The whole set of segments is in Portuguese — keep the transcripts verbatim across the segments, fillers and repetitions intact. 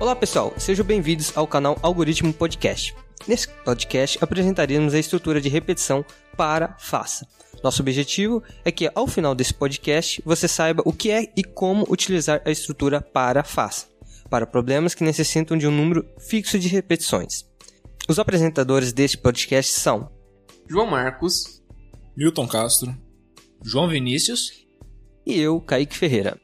Olá pessoal, sejam bem-vindos ao canal Algoritmo Podcast. Nesse podcast apresentaremos a estrutura de repetição para faça. Nosso objetivo é que ao final desse podcast você saiba o que é e como utilizar a estrutura para faça, para problemas que necessitam de um número fixo de repetições. Os apresentadores deste podcast são João Marcos, Milton Castro, João Vinícius e eu, Kaique Ferreira.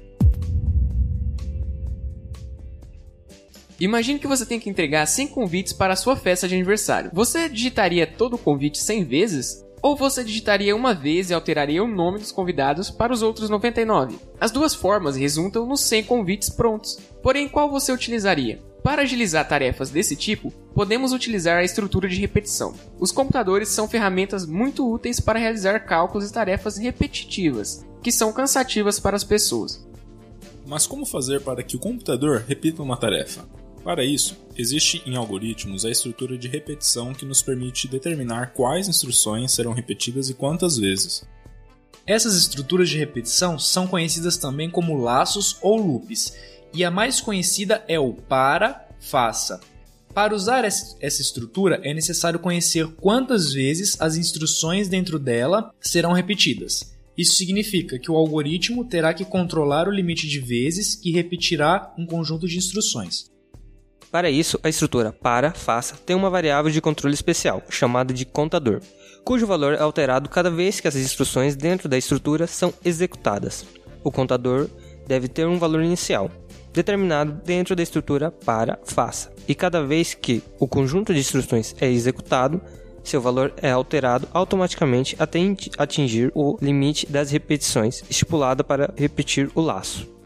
Imagine que você tem que entregar cem convites para a sua festa de aniversário. Você digitaria todo o convite cem vezes? Ou você digitaria uma vez e alteraria o nome dos convidados para os outros noventa e nove? As duas formas resultam nos cem convites prontos. Porém, qual você utilizaria? Para agilizar tarefas desse tipo, podemos utilizar a estrutura de repetição. Os computadores são ferramentas muito úteis para realizar cálculos e tarefas repetitivas, que são cansativas para as pessoas. Mas como fazer para que o computador repita uma tarefa? Para isso, existe em algoritmos a estrutura de repetição que nos permite determinar quais instruções serão repetidas e quantas vezes. Essas estruturas de repetição são conhecidas também como laços ou loops, e a mais conhecida é o para, faça. Para usar essa estrutura é necessário conhecer quantas vezes as instruções dentro dela serão repetidas. Isso significa que o algoritmo terá que controlar o limite de vezes que repetirá um conjunto de instruções. Para isso, a estrutura para, faça tem uma variável de controle especial, chamada de contador, cujo valor é alterado cada vez que as instruções dentro da estrutura são executadas. O contador deve ter um valor inicial, determinado dentro da estrutura para, faça, e cada vez que o conjunto de instruções é executado, seu valor é alterado automaticamente até atingir o limite das repetições estipulada para repetir o laço.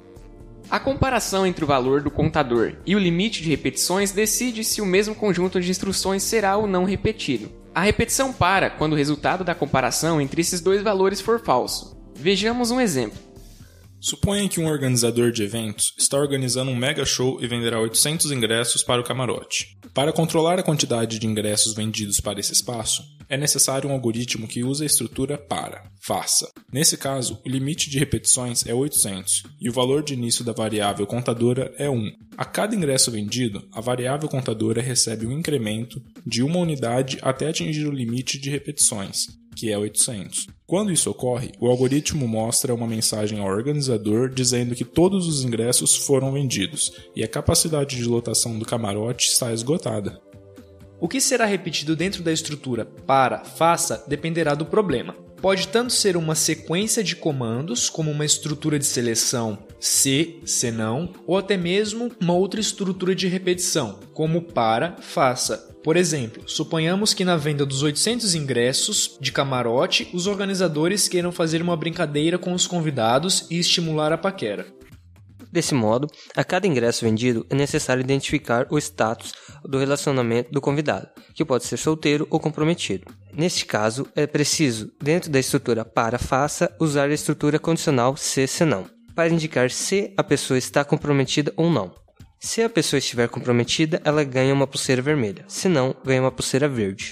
A comparação entre o valor do contador e o limite de repetições decide se o mesmo conjunto de instruções será ou não repetido. A repetição para quando o resultado da comparação entre esses dois valores for falso. Vejamos um exemplo. Suponha que um organizador de eventos está organizando um mega show e venderá oitocentos ingressos para o camarote. Para controlar a quantidade de ingressos vendidos para esse espaço, é necessário um algoritmo que use a estrutura para, faça. Nesse caso, o limite de repetições é oitocentos e o valor de início da variável contadora é um. A cada ingresso vendido, a variável contadora recebe um incremento de uma unidade até atingir o limite de repetições, que é oitocentos. Quando isso ocorre, o algoritmo mostra uma mensagem ao organizador dizendo que todos os ingressos foram vendidos e a capacidade de lotação do camarote está esgotada. O que será repetido dentro da estrutura para, faça dependerá do problema. Pode tanto ser uma sequência de comandos, como uma estrutura de seleção se, senão, ou até mesmo uma outra estrutura de repetição, como para, faça. Por exemplo, suponhamos que na venda dos oitocentos ingressos de camarote, os organizadores queiram fazer uma brincadeira com os convidados e estimular a paquera. Desse modo, a cada ingresso vendido é necessário identificar o status do relacionamento do convidado, que pode ser solteiro ou comprometido. Neste caso, é preciso, dentro da estrutura para faça, usar a estrutura condicional se senão, para indicar se a pessoa está comprometida ou não. Se a pessoa estiver comprometida, ela ganha uma pulseira vermelha, se não, ganha uma pulseira verde.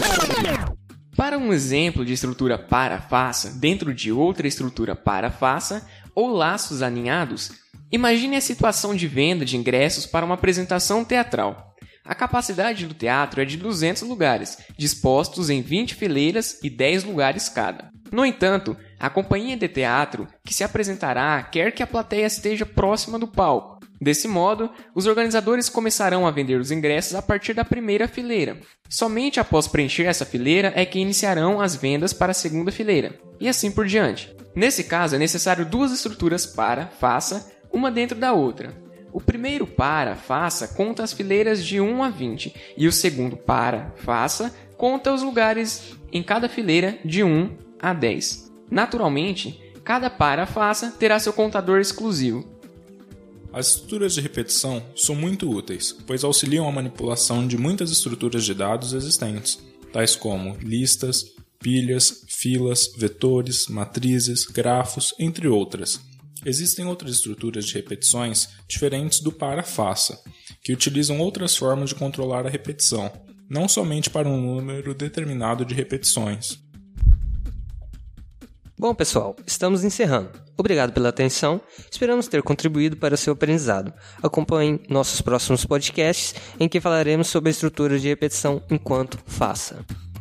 Para um exemplo de estrutura para faça dentro de outra estrutura para faça ou laços alinhados, imagine a situação de venda de ingressos para uma apresentação teatral. A capacidade do teatro é de duzentos lugares, dispostos em vinte fileiras e dez lugares cada. No entanto, a companhia de teatro que se apresentará quer que a plateia esteja próxima do palco. Desse modo, os organizadores começarão a vender os ingressos a partir da primeira fileira. Somente após preencher essa fileira é que iniciarão as vendas para a segunda fileira, e assim por diante. Nesse caso, é necessário duas estruturas para, faça, uma dentro da outra. O primeiro para, faça, conta as fileiras de um a vinte, e o segundo para, faça, conta os lugares em cada fileira de um a dez. Naturalmente, cada para, faça terá seu contador exclusivo. As estruturas de repetição são muito úteis, pois auxiliam a manipulação de muitas estruturas de dados existentes, tais como listas, pilhas, filas, vetores, matrizes, grafos, entre outras. Existem outras estruturas de repetições diferentes do para-faça, que utilizam outras formas de controlar a repetição, não somente para um número determinado de repetições. Bom, pessoal, estamos encerrando. Obrigado pela atenção, esperamos ter contribuído para o seu aprendizado. Acompanhe nossos próximos podcasts em que falaremos sobre a estrutura de repetição enquanto faça.